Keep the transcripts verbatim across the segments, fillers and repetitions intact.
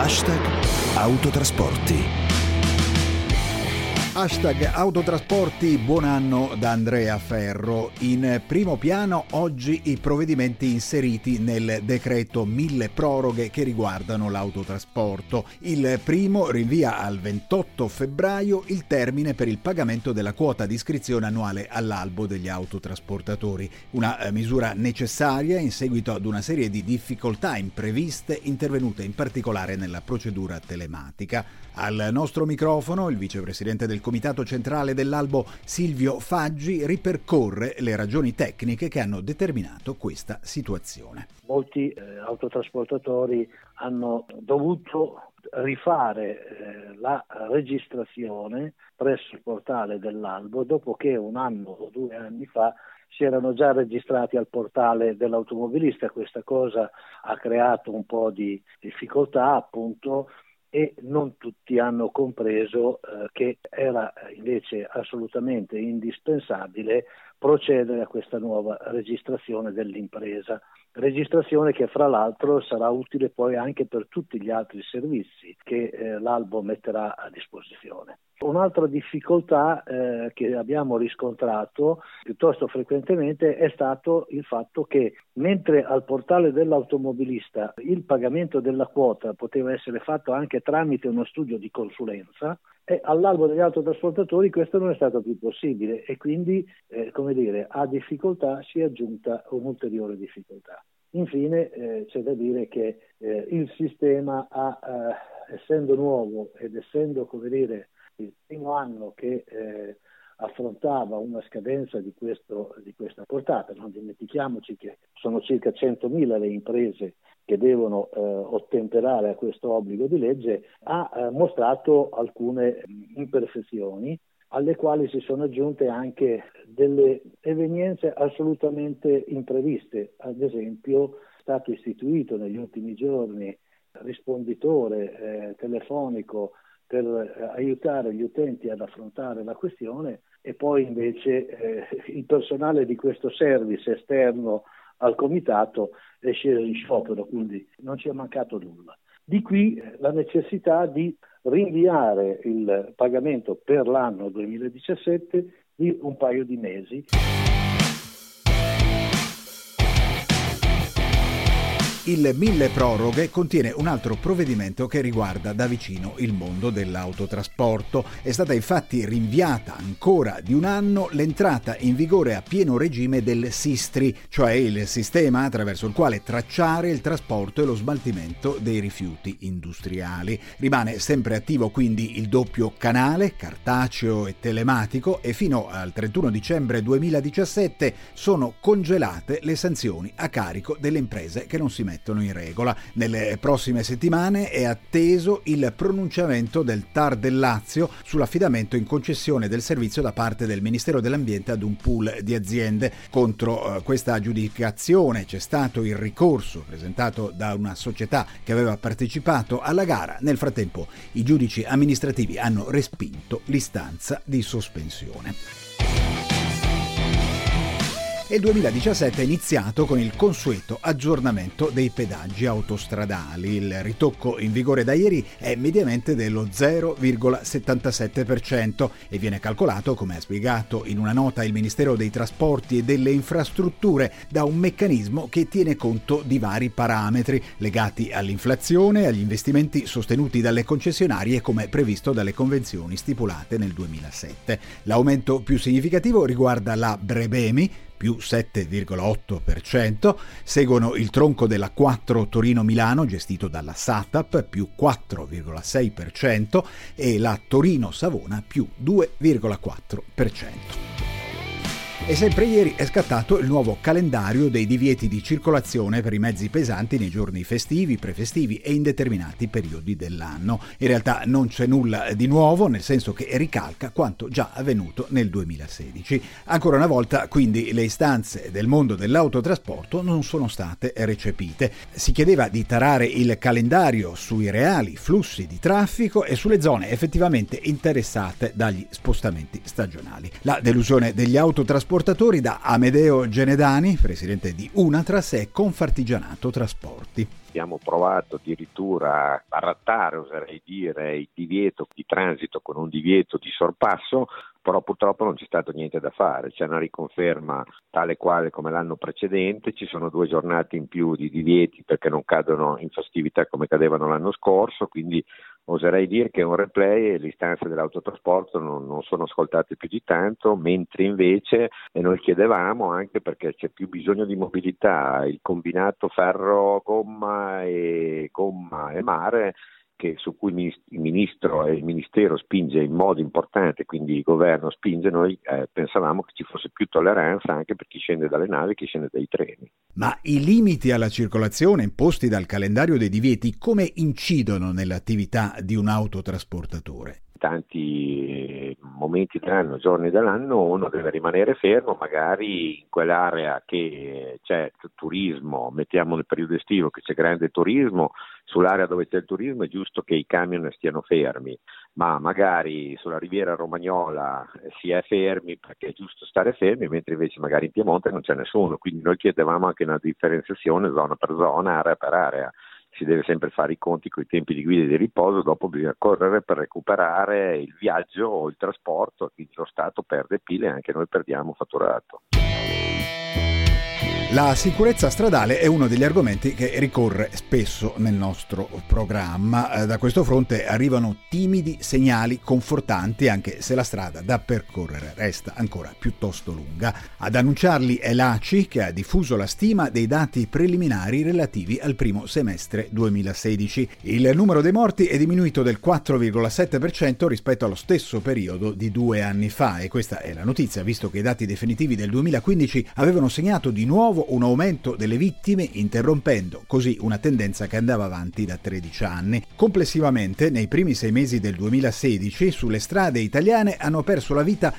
Hashtag Autotrasporti. Hashtag Autotrasporti, buon anno da Andrea Ferro. In primo piano oggi i provvedimenti inseriti nel decreto mille proroghe che riguardano l'autotrasporto. Il primo rinvia al ventotto febbraio il termine per il pagamento della quota di iscrizione annuale all'albo degli autotrasportatori, una misura necessaria in seguito ad una serie di difficoltà impreviste intervenute in particolare nella procedura telematica. Al nostro microfono il vicepresidente del Comitato Centrale dell'Albo Silvio Faggi ripercorre le ragioni tecniche che hanno determinato questa situazione. Molti eh, autotrasportatori hanno dovuto rifare eh, la registrazione presso il portale dell'Albo dopo che un anno o due anni fa si erano già registrati al portale dell'automobilista. Questa cosa ha creato un po' di difficoltà, appunto, e non tutti hanno compreso eh, che era invece assolutamente indispensabile procedere a questa nuova registrazione dell'impresa. Registrazione che fra l'altro sarà utile poi anche per tutti gli altri servizi che eh, l'Albo metterà a disposizione. Un'altra difficoltà eh, che abbiamo riscontrato piuttosto frequentemente è stato il fatto che mentre al portale dell'automobilista il pagamento della quota poteva essere fatto anche tramite uno studio di consulenza, e all'albo degli autotrasportatori questo non è stato più possibile e quindi eh, come dire, a difficoltà si è aggiunta un'ulteriore difficoltà. Infine eh, c'è da dire che eh, il sistema ha, eh, essendo nuovo ed essendo, come dire, il primo anno che eh, affrontava una scadenza di, questo, di questa portata, non dimentichiamoci che sono circa centomila le imprese che devono eh, ottemperare a questo obbligo di legge, ha eh, mostrato alcune imperfezioni alle quali si sono aggiunte anche delle evenienze assolutamente impreviste. Ad esempio è stato istituito negli ultimi giorni risponditore eh, telefonico per eh, aiutare gli utenti ad affrontare la questione e poi invece eh, il personale di questo service esterno al comitato è sceso in sciopero, quindi non ci è mancato nulla. Di qui eh, la necessità di rinviare il pagamento per l'anno duemiladiciassette di un paio di mesi. Il mille proroghe contiene un altro provvedimento che riguarda da vicino il mondo dell'autotrasporto. È stata infatti rinviata ancora di un anno l'entrata in vigore a pieno regime del SISTRI, cioè il sistema attraverso il quale tracciare il trasporto e lo smaltimento dei rifiuti industriali. Rimane sempre attivo quindi il doppio canale, cartaceo e telematico, e fino al trentuno dicembre duemiladiciassette sono congelate le sanzioni a carico delle imprese che non si mettono in regola. Nelle prossime settimane è atteso il pronunciamento del T A R del Lazio sull'affidamento in concessione del servizio da parte del Ministero dell'Ambiente ad un pool di aziende. Contro eh, questa aggiudicazione c'è stato il ricorso presentato da una società che aveva partecipato alla gara. Nel frattempo i giudici amministrativi hanno respinto l'istanza di sospensione. E il duemiladiciassette è iniziato con il consueto aggiornamento dei pedaggi autostradali. Il ritocco in vigore da ieri è mediamente dello zero virgola settantasette per cento e viene calcolato, come ha spiegato in una nota il Ministero dei Trasporti e delle Infrastrutture, da un meccanismo che tiene conto di vari parametri legati all'inflazione e agli investimenti sostenuti dalle concessionarie come previsto dalle convenzioni stipulate nel duemilasette. L'aumento più significativo riguarda la Brebemi, più sette virgola otto per cento, seguono il tronco della quattro Torino-Milano gestito dalla SATAP più quattro virgola sei per cento e la Torino-Savona più due virgola quattro per cento. E sempre ieri è scattato il nuovo calendario dei divieti di circolazione per i mezzi pesanti nei giorni festivi, prefestivi e in determinati periodi dell'anno. In realtà non c'è nulla di nuovo, nel senso che ricalca quanto già avvenuto nel duemilasedici. Ancora una volta, quindi, le istanze del mondo dell'autotrasporto non sono state recepite. Si chiedeva di tarare il calendario sui reali flussi di traffico e sulle zone effettivamente interessate dagli spostamenti stagionali. La delusione degli autotrasportatori autotrasportatori da Amedeo Genedani, presidente di Unatras e Confartigianato Trasporti. Abbiamo provato addirittura a barattare, oserei dire, il divieto di transito con un divieto di sorpasso, però purtroppo non c'è stato niente da fare. C'è una riconferma tale quale come l'anno precedente, ci sono due giornate in più di divieti perché non cadono in festività come cadevano l'anno scorso, quindi oserei dire che un replay e le istanze dell'autotrasporto non, non sono ascoltate più di tanto, mentre invece e noi chiedevamo, anche perché c'è più bisogno di mobilità, il combinato ferro-gomma e gomma e mare, che, su cui il Ministro e il Ministero spinge in modo importante, quindi il Governo spinge, noi eh, pensavamo che ci fosse più tolleranza anche per chi scende dalle navi e chi scende dai treni. Ma i limiti alla circolazione imposti dal calendario dei divieti come incidono nell'attività di un autotrasportatore? Tanti momenti dell'anno, giorni dell'anno, uno deve rimanere fermo, magari in quell'area che c'è turismo, mettiamo nel periodo estivo che c'è grande turismo, sull'area dove c'è il turismo è giusto che i camion stiano fermi, ma magari sulla riviera romagnola si è fermi perché è giusto stare fermi, mentre invece magari in Piemonte non c'è nessuno, quindi noi chiedevamo anche una differenziazione zona per zona, area per area. Si deve sempre fare i conti con i tempi di guida e di riposo, dopo bisogna correre per recuperare il viaggio o il trasporto, quindi lo Stato perde pile e anche noi perdiamo fatturato. La sicurezza stradale è uno degli argomenti che ricorre spesso nel nostro programma. Da questo fronte arrivano timidi segnali confortanti, anche se la strada da percorrere resta ancora piuttosto lunga. Ad annunciarli è l'A C I, che ha diffuso la stima dei dati preliminari relativi al primo semestre duemilasedici. Il numero dei morti è diminuito del quattro virgola sette per cento rispetto allo stesso periodo di due anni fa, e questa è la notizia, visto che i dati definitivi del duemilaquindici avevano segnato di nuovo un aumento delle vittime, interrompendo così una tendenza che andava avanti da tredici anni. Complessivamente, nei primi sei mesi del duemilasedici, sulle strade italiane hanno perso la vita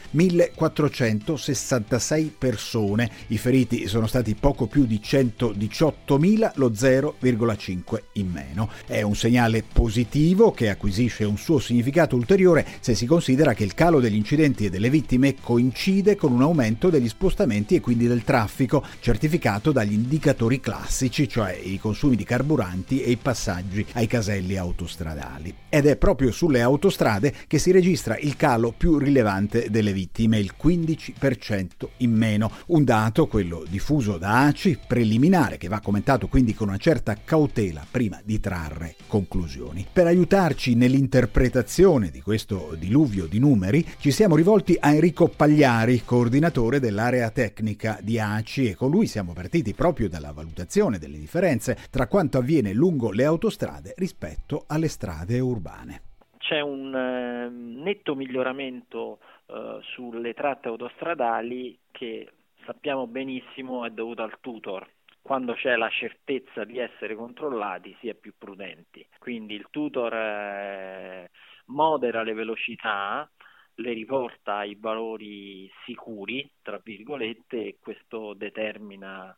millequattrocentosessantasei persone. I feriti sono stati poco più di centodiciottomila, lo zero virgola cinque in meno. È un segnale positivo che acquisisce un suo significato ulteriore se si considera che il calo degli incidenti e delle vittime coincide con un aumento degli spostamenti e quindi del traffico, certificato dagli indicatori classici, cioè i consumi di carburanti e i passaggi ai caselli autostradali. Ed è proprio sulle autostrade che si registra il calo più rilevante delle vittime, il quindici per cento in meno. Un dato, quello diffuso da A C I, preliminare, che va commentato quindi con una certa cautela prima di trarre conclusioni. Per aiutarci nell'interpretazione di questo diluvio di numeri, ci siamo rivolti a Enrico Pagliari, coordinatore dell'area tecnica di A C I, e con lui siamo partiti proprio dalla valutazione delle differenze tra quanto avviene lungo le autostrade rispetto alle strade urbane. C'è un eh, netto miglioramento eh, sulle tratte autostradali che sappiamo benissimo è dovuto al tutor. Quando c'è la certezza di essere controllati si è più prudenti. Quindi il tutor eh, modera le velocità, le riporta ai valori sicuri, tra virgolette, e questo determina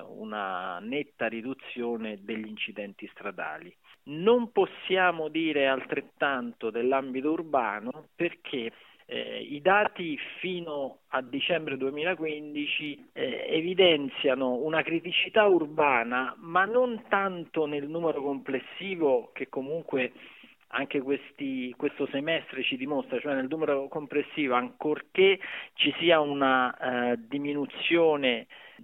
una netta riduzione degli incidenti stradali. Non possiamo dire altrettanto dell'ambito urbano perché eh, i dati fino a dicembre duemilaquindici eh, evidenziano una criticità urbana, ma non tanto nel numero complessivo, che comunque anche questi, questo semestre ci dimostra, cioè nel numero complessivo, ancorché ci sia una eh, diminuzione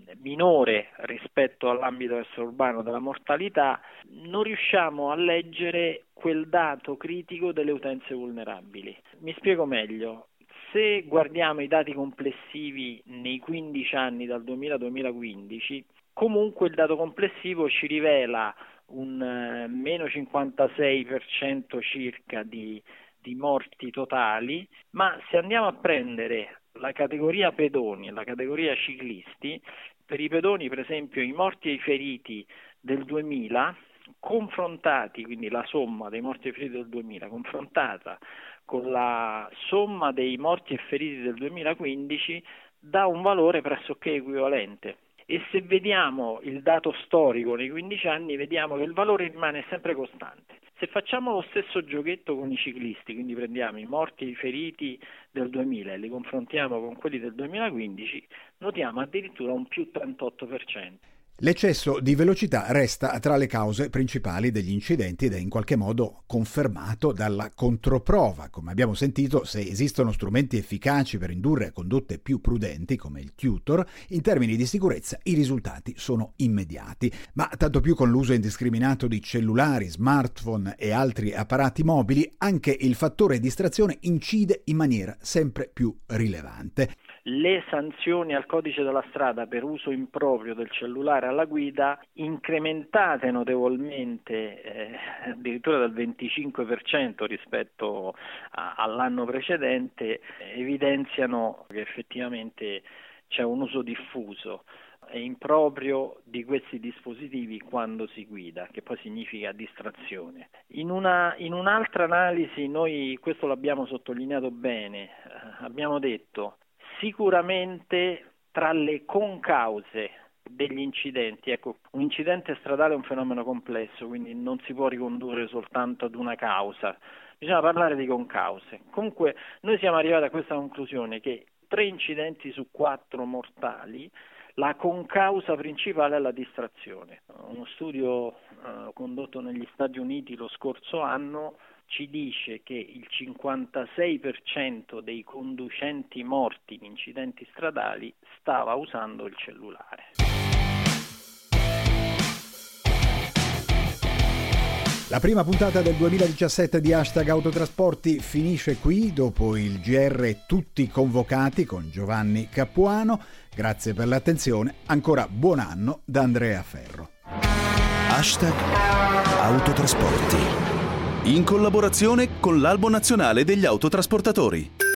minore rispetto all'ambito extraurbano della mortalità, non riusciamo a leggere quel dato critico delle utenze vulnerabili. Mi spiego meglio. Se guardiamo i dati complessivi nei quindici anni dal duemila al duemilaquindici, comunque il dato complessivo ci rivela un uh, meno cinquantasei per cento circa di, di morti totali, ma se andiamo a prendere la categoria pedoni e la categoria ciclisti, per i pedoni per esempio i morti e i feriti del duemila confrontati, quindi la somma dei morti e feriti del duemila confrontata con la somma dei morti e feriti del duemilaquindici dà un valore pressoché equivalente. E se vediamo il dato storico nei quindici anni, vediamo che il valore rimane sempre costante. Se facciamo lo stesso giochetto con i ciclisti, quindi prendiamo i morti e i feriti del duemila e li confrontiamo con quelli del duemilaquindici, notiamo addirittura un più trentotto per cento. L'eccesso di velocità resta tra le cause principali degli incidenti ed è in qualche modo confermato dalla controprova. Come abbiamo sentito, se esistono strumenti efficaci per indurre a condotte più prudenti, come il tutor, in termini di sicurezza i risultati sono immediati. Ma tanto più con l'uso indiscriminato di cellulari, smartphone e altri apparati mobili, anche il fattore distrazione incide in maniera sempre più rilevante. Le sanzioni al codice della strada per uso improprio del cellulare alla guida, incrementate notevolmente, eh, addirittura del venticinque per cento rispetto a, all'anno precedente, evidenziano che effettivamente c'è un uso diffuso e improprio di questi dispositivi quando si guida, che poi significa distrazione. In una, in un'altra analisi, noi questo l'abbiamo sottolineato bene, eh, abbiamo detto sicuramente tra le concause degli incidenti, ecco, un incidente stradale è un fenomeno complesso, quindi non si può ricondurre soltanto ad una causa, bisogna parlare di concause. Comunque noi siamo arrivati a questa conclusione che tre incidenti su quattro mortali, la concausa principale è la distrazione. Uno studio eh, condotto negli Stati Uniti lo scorso anno ci dice che il cinquantasei per cento dei conducenti morti in incidenti stradali stava usando il cellulare. La prima puntata del duemiladiciassette di Hashtag Autotrasporti finisce qui, dopo il G R Tutti Convocati con Giovanni Capuano. Grazie per l'attenzione, ancora buon anno da Andrea Ferro. Hashtag Autotrasporti. In collaborazione con l'Albo Nazionale degli Autotrasportatori.